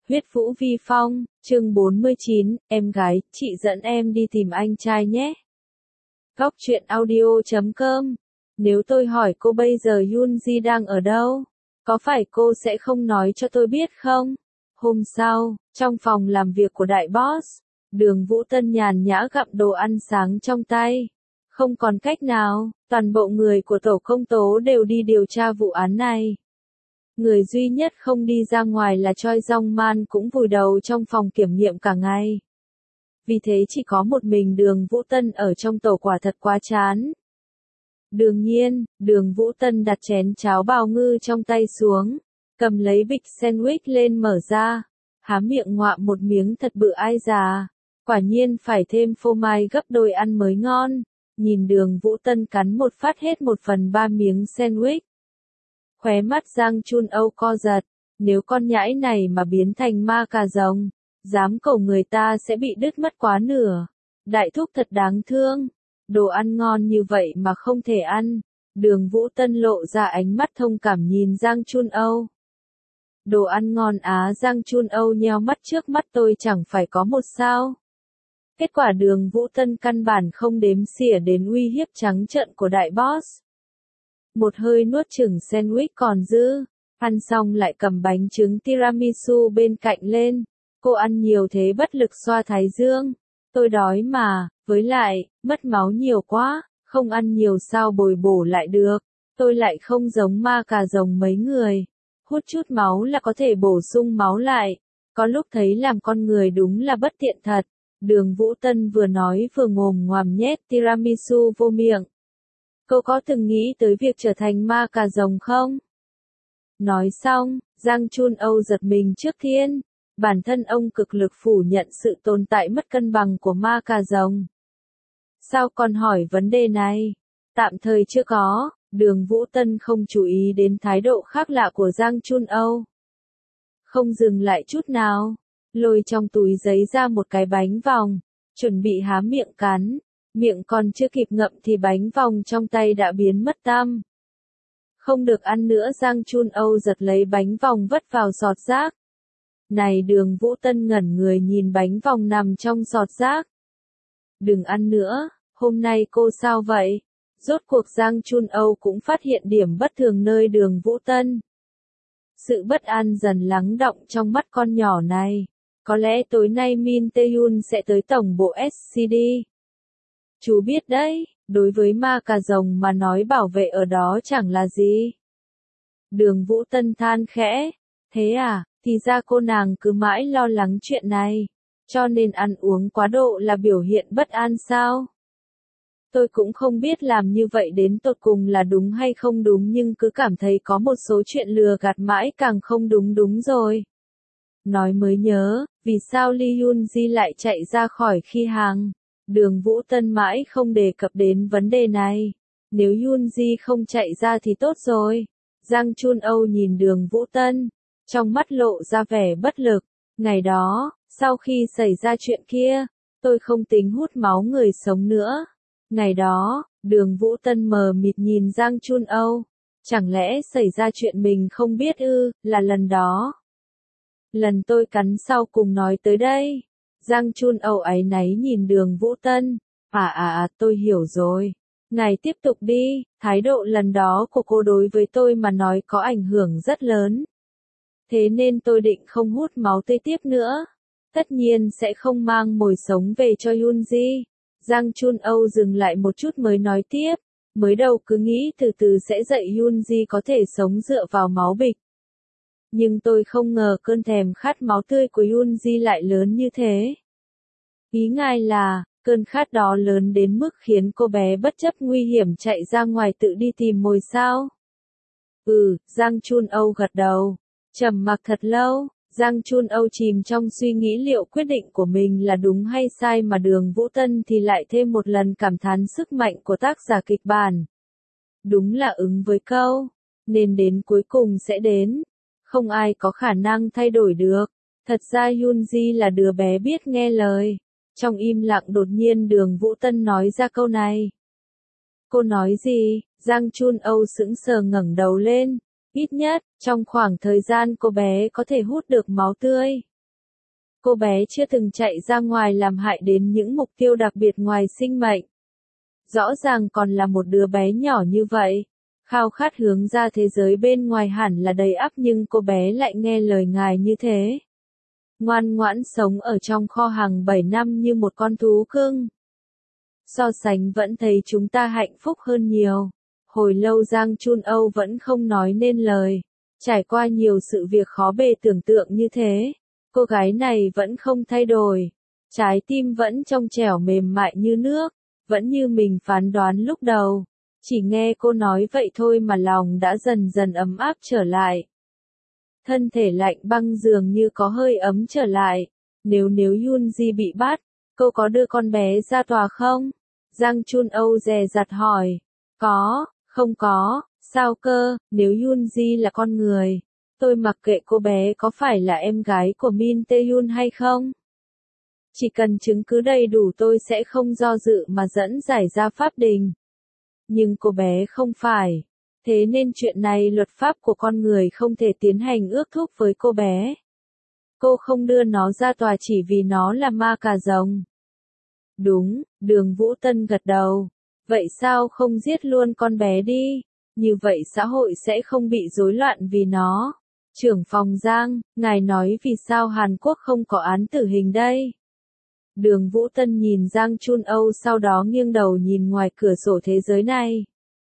Huyết Vũ Vi Phong, chương 49, em gái, chị dẫn em đi tìm anh trai nhé. Góc truyện audio.com. Nếu tôi hỏi cô bây giờ Yoonji đang ở đâu, có phải cô sẽ không nói cho tôi biết không? Hôm sau, trong phòng làm việc của đại boss, Đường Vũ Tân nhàn nhã gặm đồ ăn sáng trong tay. Không còn cách nào, toàn bộ người của tổ công tố đều đi điều tra vụ án này. Người duy nhất không đi ra ngoài là Choi Jong Man, cũng vùi đầu trong phòng kiểm nghiệm cả ngày. Vì thế chỉ có một mình Đường Vũ Tân ở trong tổ, quả thật quá chán. Đương nhiên, Đường Vũ Tân đặt chén cháo bào ngư trong tay xuống, cầm lấy bịch sandwich lên mở ra, há miệng ngoạm một miếng thật bự, ai già. Quả nhiên phải thêm phô mai gấp đôi ăn mới ngon. Nhìn Đường Vũ Tân cắn một phát hết 1/3 miếng sandwich. Khóe mắt Giang Chun Âu co giật, nếu con nhãi này mà biến thành ma cà rồng, dám cẩu người ta sẽ bị đứt mất quá nửa. Đại thúc thật đáng thương, đồ ăn ngon như vậy mà không thể ăn. Đường Vũ Tân lộ ra ánh mắt thông cảm nhìn Giang Chun Âu. Đồ ăn ngon á? Giang Chun Âu nheo mắt, trước mắt tôi chẳng phải có một sao. Kết quả Đường Vũ Tân căn bản không đếm xỉa đến uy hiếp trắng trợn của đại boss. Một hơi nuốt chửng sandwich còn dư, ăn xong lại cầm bánh trứng tiramisu bên cạnh lên. Cô ăn nhiều thế bất lực xoa thái dương. Tôi đói mà, với lại, mất máu nhiều quá, không ăn nhiều sao bồi bổ lại được. Tôi lại không giống ma cà rồng mấy người. Hút chút máu là có thể bổ sung máu lại. Có lúc thấy làm con người đúng là bất tiện thật. Đường Vũ Tân vừa nói vừa ngồm ngoàm nhét tiramisu vô miệng. Cô có từng nghĩ tới việc trở thành ma cà rồng không? Nói xong, Giang Chun Âu giật mình trước thiên. Bản thân ông cực lực phủ nhận sự tồn tại mất cân bằng của ma cà rồng. Sao còn hỏi vấn đề này? Tạm thời chưa có. Đường Vũ Tân không chú ý đến thái độ khác lạ của Giang Chun Âu. Không dừng lại chút nào, lôi trong túi giấy ra một cái bánh vòng, chuẩn bị há miệng cắn. Miệng còn chưa kịp ngậm thì bánh vòng trong tay đã biến mất tăm. Không được ăn nữa. Giang Chun Âu giật lấy bánh vòng vất vào giọt rác. Này, Đường Vũ Tân ngẩn người nhìn bánh vòng nằm trong giọt rác. Đừng ăn nữa, hôm nay cô sao vậy? Rốt cuộc Giang Chun Âu cũng phát hiện điểm bất thường nơi Đường Vũ Tân. Sự bất an dần lắng đọng trong mắt con nhỏ này. Có lẽ tối nay Min Tae-yoon sẽ tới tổng bộ SCD. Chú biết đấy, đối với ma cà rồng mà nói bảo vệ ở đó chẳng là gì. Đường Vũ Tân than khẽ. Thế à, thì ra cô nàng cứ mãi lo lắng chuyện này. Cho nên ăn uống quá độ là biểu hiện bất an sao? Tôi cũng không biết làm như vậy đến tột cùng là đúng hay không đúng, nhưng cứ cảm thấy có một số chuyện lừa gạt mãi càng không đúng rồi. Nói mới nhớ, vì sao Lee Yoonji lại chạy ra khỏi khi hàng? Đường Vũ Tân mãi không đề cập đến vấn đề này. Nếu Yoonji không chạy ra thì tốt rồi. Giang Chun Âu nhìn Đường Vũ Tân, trong mắt lộ ra vẻ bất lực. Ngày đó, sau khi xảy ra chuyện kia, tôi không tính hút máu người sống nữa. Ngày đó, Đường Vũ Tân mờ mịt nhìn Giang Chun Âu. Chẳng lẽ xảy ra chuyện mình không biết ư? Là lần đó. Lần tôi cắn sau cùng nói tới đây. Giang Chun Âu áy náy nhìn Đường Vũ Tân. Tôi hiểu rồi. Ngài tiếp tục đi. Thái độ lần đó của cô đối với tôi mà nói có ảnh hưởng rất lớn. Thế nên tôi định không hút máu tươi tiếp nữa. Tất nhiên sẽ không mang mồi sống về cho Yoonji. Giang Chun Âu dừng lại một chút mới nói tiếp. Mới đầu cứ nghĩ từ từ sẽ dạy Yoonji có thể sống dựa vào máu bịch. Nhưng tôi không ngờ cơn thèm khát máu tươi của Yoonji lại lớn như thế. Ý ngài là, cơn khát đó lớn đến mức khiến cô bé bất chấp nguy hiểm chạy ra ngoài tự đi tìm mồi sao? Giang Chun Âu gật đầu. Trầm mặc thật lâu, Giang Chun Âu chìm trong suy nghĩ liệu quyết định của mình là đúng hay sai, mà Đường Vũ Tân thì lại thêm một lần cảm thán sức mạnh của tác giả kịch bản. Đúng là ứng với câu, nên đến cuối cùng sẽ đến. Không ai có khả năng thay đổi được. Thật ra Yoonji là đứa bé biết nghe lời. Trong im lặng đột nhiên Đường Vũ Tân nói ra câu này. Cô nói gì? Giang Chun Âu sững sờ ngẩng đầu lên. Ít nhất, trong khoảng thời gian cô bé có thể hút được máu tươi, Cô bé chưa từng chạy ra ngoài làm hại đến những mục tiêu đặc biệt ngoài sinh mệnh. Rõ ràng còn là một đứa bé nhỏ như vậy. Khao khát hướng ra thế giới bên ngoài hẳn là đầy ắp nhưng cô bé lại nghe lời ngài như thế. Ngoan ngoãn sống ở trong kho hàng 7 năm như một con thú cưng. So sánh vẫn thấy chúng ta hạnh phúc hơn nhiều. Hồi lâu Giang Chun Âu vẫn không nói nên lời. Trải qua nhiều sự việc khó bề tưởng tượng như thế, cô gái này vẫn không thay đổi. Trái tim vẫn trong trẻo mềm mại như nước, vẫn như mình phán đoán lúc đầu. Chỉ nghe cô nói vậy thôi mà lòng đã dần dần ấm áp trở lại. Thân thể lạnh băng dường như có hơi ấm trở lại. Nếu Yoon Ji bị bắt, cô có đưa con bé ra tòa không? Giang Chun Âu dè dặt hỏi. Có, không có, sao cơ, nếu Yoon Ji là con người, tôi mặc kệ cô bé có phải là em gái của Min Tae-yoon hay không. Chỉ cần chứng cứ đầy đủ tôi sẽ không do dự mà dẫn giải ra pháp đình. Nhưng cô bé không phải. Thế nên chuyện này luật pháp của con người không thể tiến hành ước thúc với cô bé. Cô không đưa nó ra tòa chỉ vì nó là ma cà rồng. Đúng, Đường Vũ Tân gật đầu. Vậy sao không giết luôn con bé đi? Như vậy xã hội sẽ không bị rối loạn vì nó. Trưởng phòng Giang, ngài nói vì sao Hàn Quốc không có án tử hình đây? Đường Vũ Tân nhìn Giang Chun Âu sau đó nghiêng đầu nhìn ngoài cửa sổ thế giới này.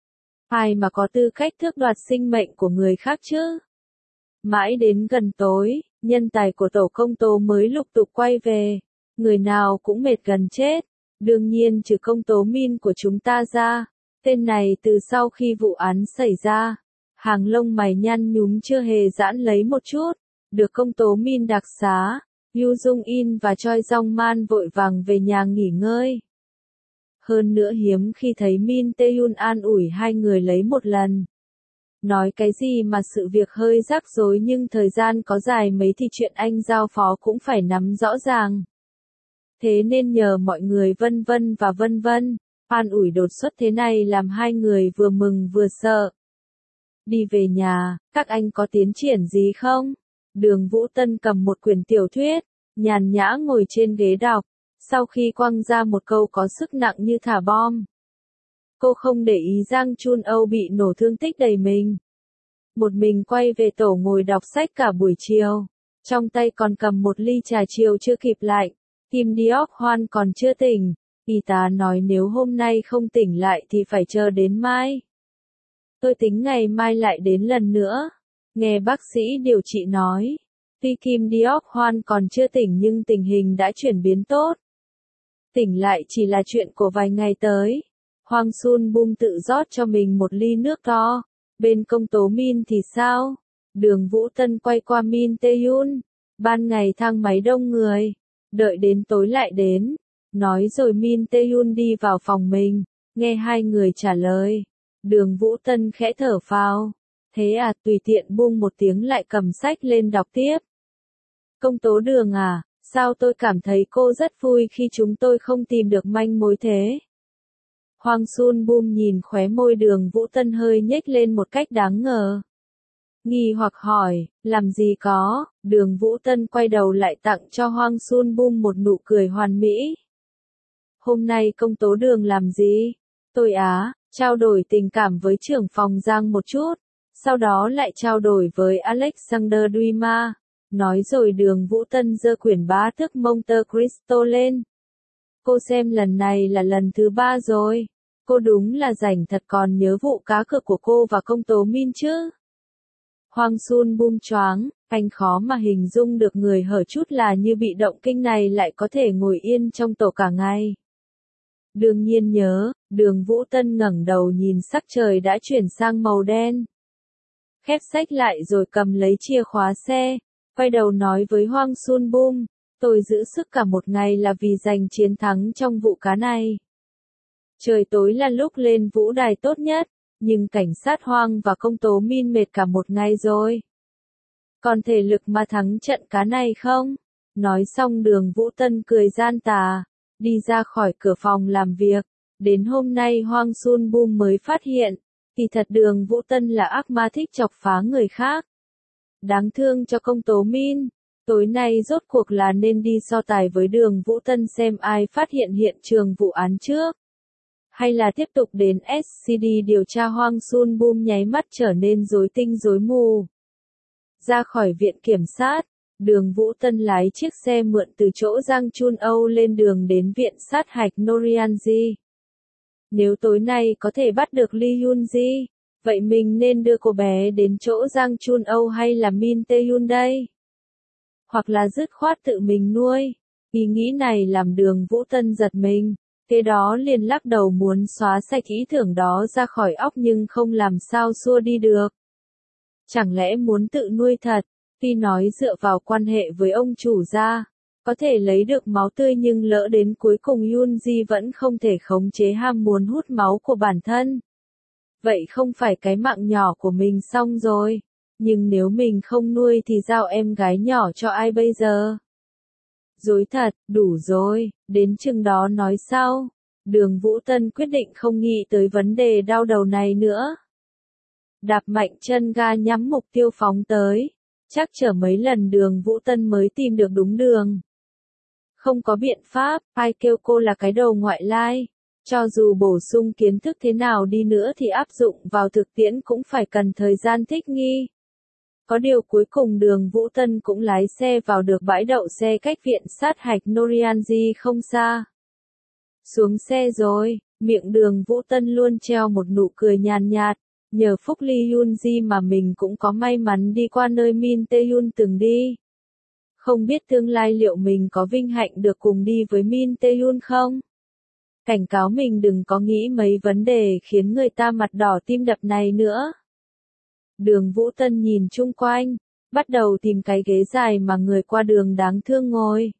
Ai mà có tư cách tước đoạt sinh mệnh của người khác chứ? Mãi đến gần tối, nhân tài của tổ công tố mới lục tục quay về. Người nào cũng mệt gần chết. Đương nhiên trừ công tố Min của chúng ta ra. Tên này từ sau khi vụ án xảy ra, hàng lông mày nhăn nhúm chưa hề giãn lấy một chút. Được công tố Min đặc xá, Yoo Jung In và Choi Jong Man vội vàng về nhà nghỉ ngơi. Hơn nữa hiếm khi thấy Min Tae-yoon an ủi hai người lấy một lần. Nói cái gì mà sự việc hơi rắc rối nhưng thời gian có dài mấy thì chuyện anh giao phó cũng phải nắm rõ ràng. Thế nên nhờ mọi người vân vân, an ủi đột xuất thế này làm hai người vừa mừng vừa sợ. Đi về nhà, các anh có tiến triển gì không? Đường Vũ Tân cầm một quyển tiểu thuyết, nhàn nhã ngồi trên ghế đọc, sau khi quăng ra một câu có sức nặng như thả bom. Cô không để ý Giang Chun Âu bị nổ thương tích đầy mình. Một mình quay về tổ ngồi đọc sách cả buổi chiều, trong tay còn cầm một ly trà chiều chưa kịp lạnh. Kim Deok Hwan còn chưa tỉnh, y tá nói nếu hôm nay không tỉnh lại thì phải chờ đến mai. Tôi tính ngày mai lại đến lần nữa. Nghe bác sĩ điều trị nói, tuy Kim Deok Hwan còn chưa tỉnh nhưng tình hình đã chuyển biến tốt. Tỉnh lại chỉ là chuyện của vài ngày tới. Hwang Sun Bum tự rót cho mình một ly nước to. Bên công tố Min thì sao? Đường Vũ Tân quay qua Min Tae-yoon. Ban ngày thang máy đông người. Đợi đến tối lại đến. Nói rồi Min Tae-yoon đi vào phòng mình. Nghe hai người trả lời. Đường Vũ Tân khẽ thở phào. Thế à, tùy tiện buông một tiếng lại cầm sách lên đọc tiếp. Công tố Đường à, sao tôi cảm thấy cô rất vui khi chúng tôi không tìm được manh mối thế? Hwang Sun Bum nhìn khóe môi Đường Vũ Tân hơi nhếch lên một cách đáng ngờ. Nghi hoặc hỏi, làm gì có? Đường Vũ Tân quay đầu lại tặng cho Hwang Sun Bum một nụ cười hoàn mỹ. Hôm nay công tố Đường làm gì? Tôi trao đổi tình cảm với trưởng phòng Giang một chút, sau đó lại trao đổi với Alexander Duima. Nói rồi Đường Vũ Tân giơ quyển bá tước Monte Cristo lên. Cô xem lần này là lần thứ 3 rồi. Cô đúng là rảnh thật còn nhớ vụ cá cược của cô và công tố Min chứ. Hwang Sun Bum choáng, anh khó mà hình dung được người hở chút là như bị động kinh này lại có thể ngồi yên trong tổ cả ngày. Đương nhiên nhớ, Đường Vũ Tân ngẩng đầu nhìn sắc trời đã chuyển sang màu đen. Khép sách lại rồi cầm lấy chìa khóa xe, quay đầu nói với Hwang Sun Bum, tôi giữ sức cả một ngày là vì giành chiến thắng trong vụ cá này. Trời tối là lúc lên vũ đài tốt nhất, nhưng cảnh sát Hoang và công tố Min mệt cả một ngày rồi. Còn thể lực mà thắng trận cá này không? Nói xong Đường Vũ Tân cười gian tà, đi ra khỏi cửa phòng làm việc. Đến hôm nay Hwang Sun Bum mới phát hiện, kỳ thật Đường Vũ Tân là ác ma thích chọc phá người khác. Đáng thương cho công tố Min, Tối nay rốt cuộc là nên đi so tài với Đường Vũ Tân xem ai phát hiện hiện trường vụ án trước, hay là tiếp tục đến SCD điều tra Hoang Sun Boom nháy mắt trở nên rối tinh rối mù. Ra khỏi viện kiểm sát, Đường Vũ Tân lái chiếc xe mượn từ chỗ Giang Chun Âu lên đường đến viện sát hạch Norianji. Nếu tối nay có thể bắt được Lee Yoon-ji, vậy mình nên đưa cô bé đến chỗ Giang Chun Âu hay là Min Tae-yoon đây? Hoặc là dứt khoát tự mình nuôi? Ý nghĩ này làm Đường Vũ Tân giật mình, thế đó liền lắc đầu muốn xóa sạch ý tưởng đó ra khỏi óc nhưng không làm sao xua đi được. Chẳng lẽ muốn tự nuôi thật? Tuy nói dựa vào quan hệ với ông chủ gia, có thể lấy được máu tươi nhưng lỡ đến cuối cùng Yoon-ji vẫn không thể khống chế ham muốn hút máu của bản thân. Vậy không phải cái mạng nhỏ của mình xong rồi. Nhưng nếu mình không nuôi thì giao em gái nhỏ cho ai bây giờ? Dối thật, đủ rồi, đến chừng đó nói sau. Đường Vũ Tân quyết định không nghĩ tới vấn đề đau đầu này nữa. Đạp mạnh chân ga nhắm mục tiêu phóng tới. Chắc chở mấy lần Đường Vũ Tân mới tìm được đúng đường. Không có biện pháp, ai kêu cô là cái đầu ngoại lai. Cho dù bổ sung kiến thức thế nào đi nữa thì áp dụng vào thực tiễn cũng phải cần thời gian thích nghi. Có điều cuối cùng Đường Vũ Tân cũng lái xe vào được bãi đậu xe cách viện sát hạch Norianji không xa. Xuống xe rồi, miệng Đường Vũ Tân luôn treo một nụ cười nhàn nhạt. Nhờ phúc Lee Yoon-ji mà mình cũng có may mắn đi qua nơi Min Tae-yoon từng đi. Không biết tương lai liệu mình có vinh hạnh được cùng đi với Min Tae-yoon không? Cảnh cáo mình đừng có nghĩ mấy vấn đề khiến người ta mặt đỏ tim đập này nữa. Đường Vũ Tân nhìn chung quanh, bắt đầu tìm cái ghế dài mà người qua đường đáng thương ngồi.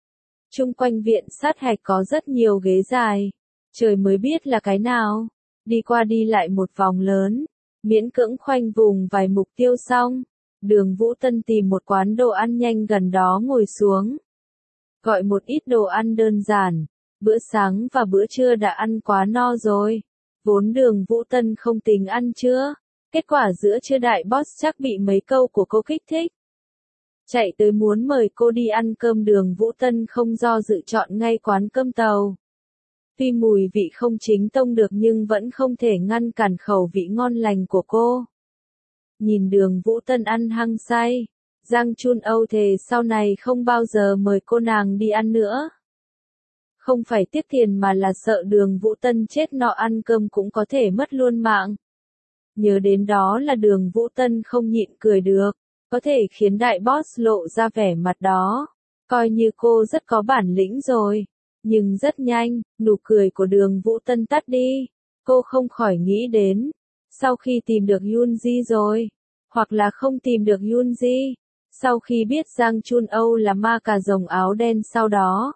Chung quanh viện sát hạch có rất nhiều ghế dài, trời mới biết là cái nào. Đi qua đi lại một vòng lớn, miễn cưỡng khoanh vùng vài mục tiêu xong, Đường Vũ Tân tìm một quán đồ ăn nhanh gần đó ngồi xuống. Gọi một ít đồ ăn đơn giản, bữa sáng và bữa trưa đã ăn quá no rồi. Vốn Đường Vũ Tân không tính ăn trưa, kết quả giữa trưa đại boss chắc bị mấy câu của cô kích thích. Chạy tới muốn mời cô đi ăn cơm Đường Vũ Tân không do dự chọn ngay quán cơm tàu. Tuy mùi vị không chính tông được nhưng vẫn không thể ngăn cản khẩu vị ngon lành của cô. Nhìn Đường Vũ Tân ăn hăng say, Giang Chun Âu thề sau này không bao giờ mời cô nàng đi ăn nữa. Không phải tiếc tiền mà là sợ Đường Vũ Tân chết no ăn cơm cũng có thể mất luôn mạng. Nhớ đến đó là Đường Vũ Tân không nhịn cười được, có thể khiến đại boss lộ ra vẻ mặt đó. Coi như cô rất có bản lĩnh rồi. Nhưng rất nhanh, nụ cười của Đường Vũ Tân tắt đi. Cô không khỏi nghĩ đến, sau khi tìm được Yoon-ji rồi, hoặc là không tìm được Yoon-ji, sau khi biết Giang Chun Âu là ma cà rồng áo đen sau đó.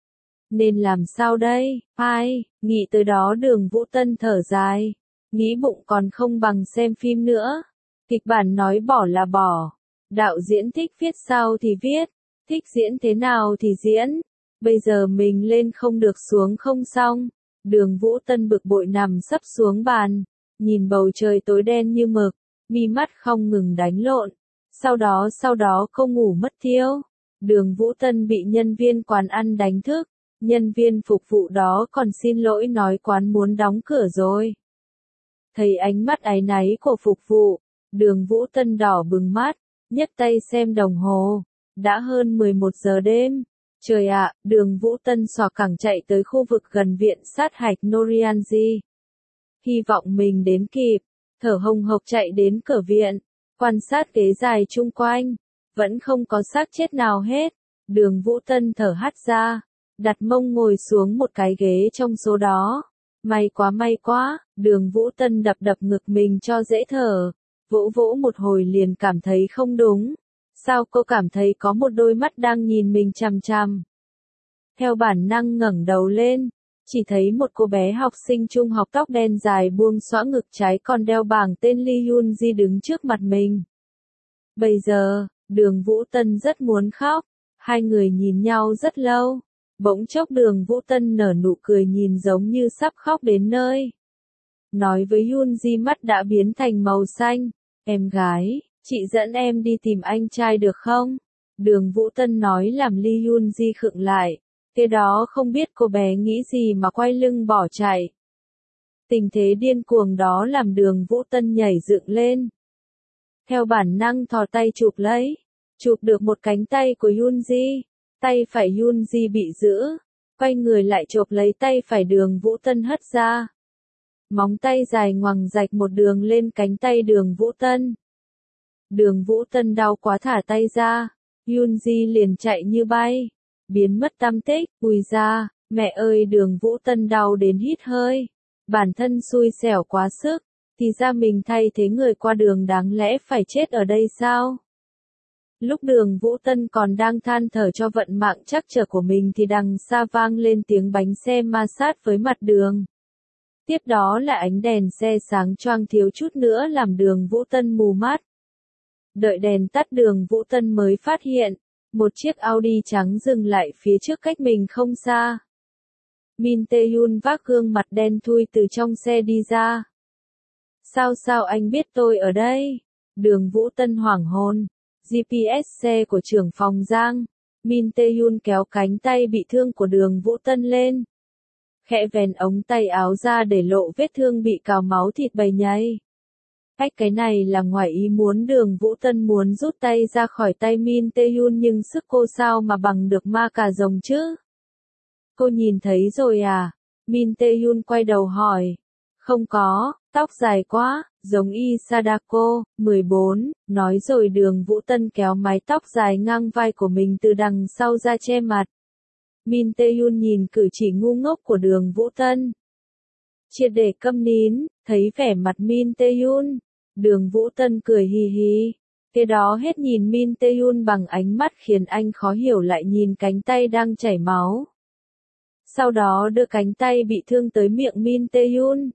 Nên làm sao đây? Ai? Nghĩ tới đó Đường Vũ Tân thở dài, nghĩ bụng còn không bằng xem phim nữa. Kịch bản nói bỏ là bỏ, đạo diễn thích viết sao thì viết, thích diễn thế nào thì diễn. Bây giờ mình lên không được xuống không xong. Đường Vũ Tân bực bội nằm sấp xuống bàn, nhìn bầu trời tối đen như mực, mi mắt không ngừng đánh lộn. Sau đó cô ngủ mất thiêu. Đường Vũ Tân bị nhân viên quán ăn đánh thức. Nhân viên phục vụ đó còn xin lỗi nói quán muốn đóng cửa rồi. Thấy ánh mắt áy náy của phục vụ, Đường Vũ Tân đỏ bừng mắt, nhấc tay xem đồng hồ. Đã hơn 11 giờ đêm. Trời ạ, Đường Vũ Tân xỏ cẳng chạy tới khu vực gần viện sát hạch Norianji. Hy vọng mình đến kịp, thở hồng hộc chạy đến cửa viện, quan sát ghế dài chung quanh, vẫn không có xác chết nào hết. Đường Vũ Tân thở hắt ra, đặt mông ngồi xuống một cái ghế trong số đó. May quá, Đường Vũ Tân đập đập ngực mình cho dễ thở, vỗ vỗ một hồi liền cảm thấy không đúng. Sao cô cảm thấy có một đôi mắt đang nhìn mình chằm chằm? Theo bản năng ngẩng đầu lên, chỉ thấy một cô bé học sinh trung học tóc đen dài buông xõa ngực trái còn đeo bảng tên Lee Yoon-ji đứng trước mặt mình. Bây giờ, Đường Vũ Tân rất muốn khóc, hai người nhìn nhau rất lâu. Bỗng chốc Đường Vũ Tân nở nụ cười nhìn giống như sắp khóc đến nơi. Nói với Yoon-ji mắt đã biến thành màu xanh, em gái. Chị dẫn em đi tìm anh trai được không? Đường Vũ Tân nói làm Lee Yoon Ji khựng lại. Kế đó không biết cô bé nghĩ gì mà quay lưng bỏ chạy. Tình thế điên cuồng đó làm Đường Vũ Tân nhảy dựng lên. Theo bản năng thò tay chụp lấy. Chụp được một cánh tay của Yoon Ji. Tay phải Yoon Ji bị giữ. Quay người lại chộp lấy tay phải Đường Vũ Tân hất ra. Móng tay dài ngoằng rạch một đường lên cánh tay Đường Vũ Tân. Đường Vũ Tân đau quá thả tay ra. Yoon Ji liền chạy như bay. Biến mất tăm tích. Ui da, mẹ ơi, Đường Vũ Tân đau đến hít hơi. Bản thân xui xẻo quá sức. Thì ra mình thay thế người qua đường đáng lẽ phải chết ở đây sao? Lúc Đường Vũ Tân còn đang than thở cho vận mạng trắc trở của mình thì đằng xa vang lên tiếng bánh xe ma sát với mặt đường. Tiếp đó là ánh đèn xe sáng choang thiếu chút nữa làm Đường Vũ Tân mù mắt. Đợi đèn tắt Đường Vũ Tân mới phát hiện, một chiếc Audi trắng dừng lại phía trước cách mình không xa. Min Tae-yoon vác gương mặt đen thui từ trong xe đi ra. Sao anh biết tôi ở đây? Đường Vũ Tân hoảng hồn. GPS xe của trưởng phòng Giang. Min Tae-yoon kéo cánh tay bị thương của Đường Vũ Tân lên. Khẽ vén ống tay áo ra để lộ vết thương bị cào máu thịt bầy nhầy. Cái này là ngoài ý muốn. Đường Vũ Tân muốn rút tay ra khỏi tay Min Tae-yoon nhưng sức cô sao mà bằng được ma cà rồng chứ? Cô nhìn thấy rồi à? Min Tae-yoon quay đầu hỏi. Không có, tóc dài quá, giống y Sadako, 14, nói rồi Đường Vũ Tân kéo mái tóc dài ngang vai của mình từ đằng sau ra che mặt. Min Tae-yoon nhìn cử chỉ ngu ngốc của Đường Vũ Tân. Triệt để câm nín, thấy vẻ mặt Min Tae-yoon. Đường Vũ Tân cười hì hì. Kế đó hết nhìn Min Tae-yoon bằng ánh mắt khiến anh khó hiểu lại nhìn cánh tay đang chảy máu. Sau đó đưa cánh tay bị thương tới miệng Min Tae-yoon.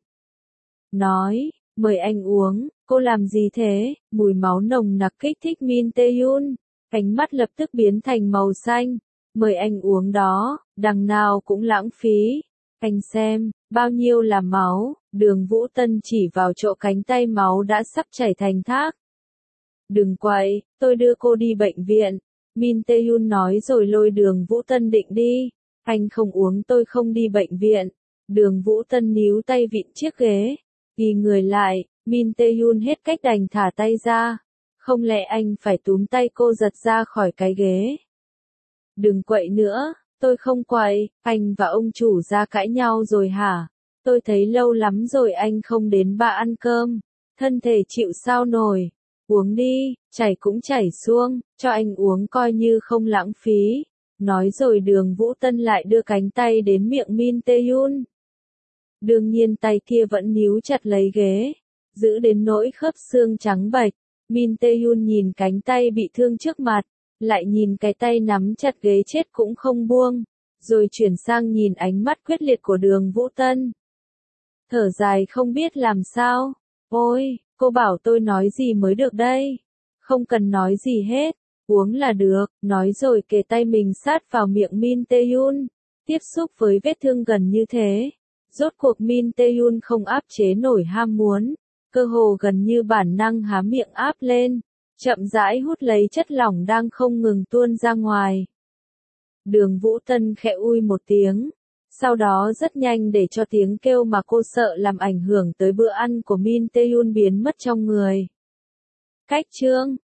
Nói, mời anh uống, cô làm gì thế? Mùi máu nồng nặc kích thích Min Tae-yoon. Ánh mắt lập tức biến thành màu xanh. Mời anh uống đó, đằng nào cũng lãng phí. Anh xem, bao nhiêu là máu. Đường Vũ Tân chỉ vào chỗ cánh tay máu đã sắp chảy thành thác. Đừng quậy, tôi đưa cô đi bệnh viện. Min Tae-yoon nói rồi lôi Đường Vũ Tân định đi. Anh không uống tôi không đi bệnh viện. Đường Vũ Tân níu tay vịn chiếc ghế. Ghi người lại, Min Tae-yoon hết cách đành thả tay ra. Không lẽ anh phải túm tay cô giật ra khỏi cái ghế? Đừng quậy nữa, tôi không quậy, anh và ông chủ ra cãi nhau rồi hả? Tôi thấy lâu lắm rồi anh không đến ba ăn cơm. Thân thể chịu sao nổi. Uống đi, chảy cũng chảy xuông, cho anh uống coi như không lãng phí. Nói rồi Đường Vũ Tân lại đưa cánh tay đến miệng Min Tae-yoon. Đương nhiên tay kia vẫn níu chặt lấy ghế, giữ đến nỗi khớp xương trắng bệch. Min Tae-yoon nhìn cánh tay bị thương trước mặt, lại nhìn cái tay nắm chặt ghế chết cũng không buông, rồi chuyển sang nhìn ánh mắt quyết liệt của Đường Vũ Tân. Thở dài không biết làm sao. Ôi, cô bảo tôi nói gì mới được đây? Không cần nói gì hết, uống là được, nói rồi kề tay mình sát vào miệng Min Tae-yoon, tiếp xúc với vết thương gần như thế. Rốt cuộc Min Tae-yoon không áp chế nổi ham muốn, cơ hồ gần như bản năng há miệng áp lên, chậm rãi hút lấy chất lỏng đang không ngừng tuôn ra ngoài. Đường Vũ Tân khẽ ui một tiếng, sau đó rất nhanh để cho tiếng kêu mà cô sợ làm ảnh hưởng tới bữa ăn của Min Tae-yoon biến mất trong người. Cách chương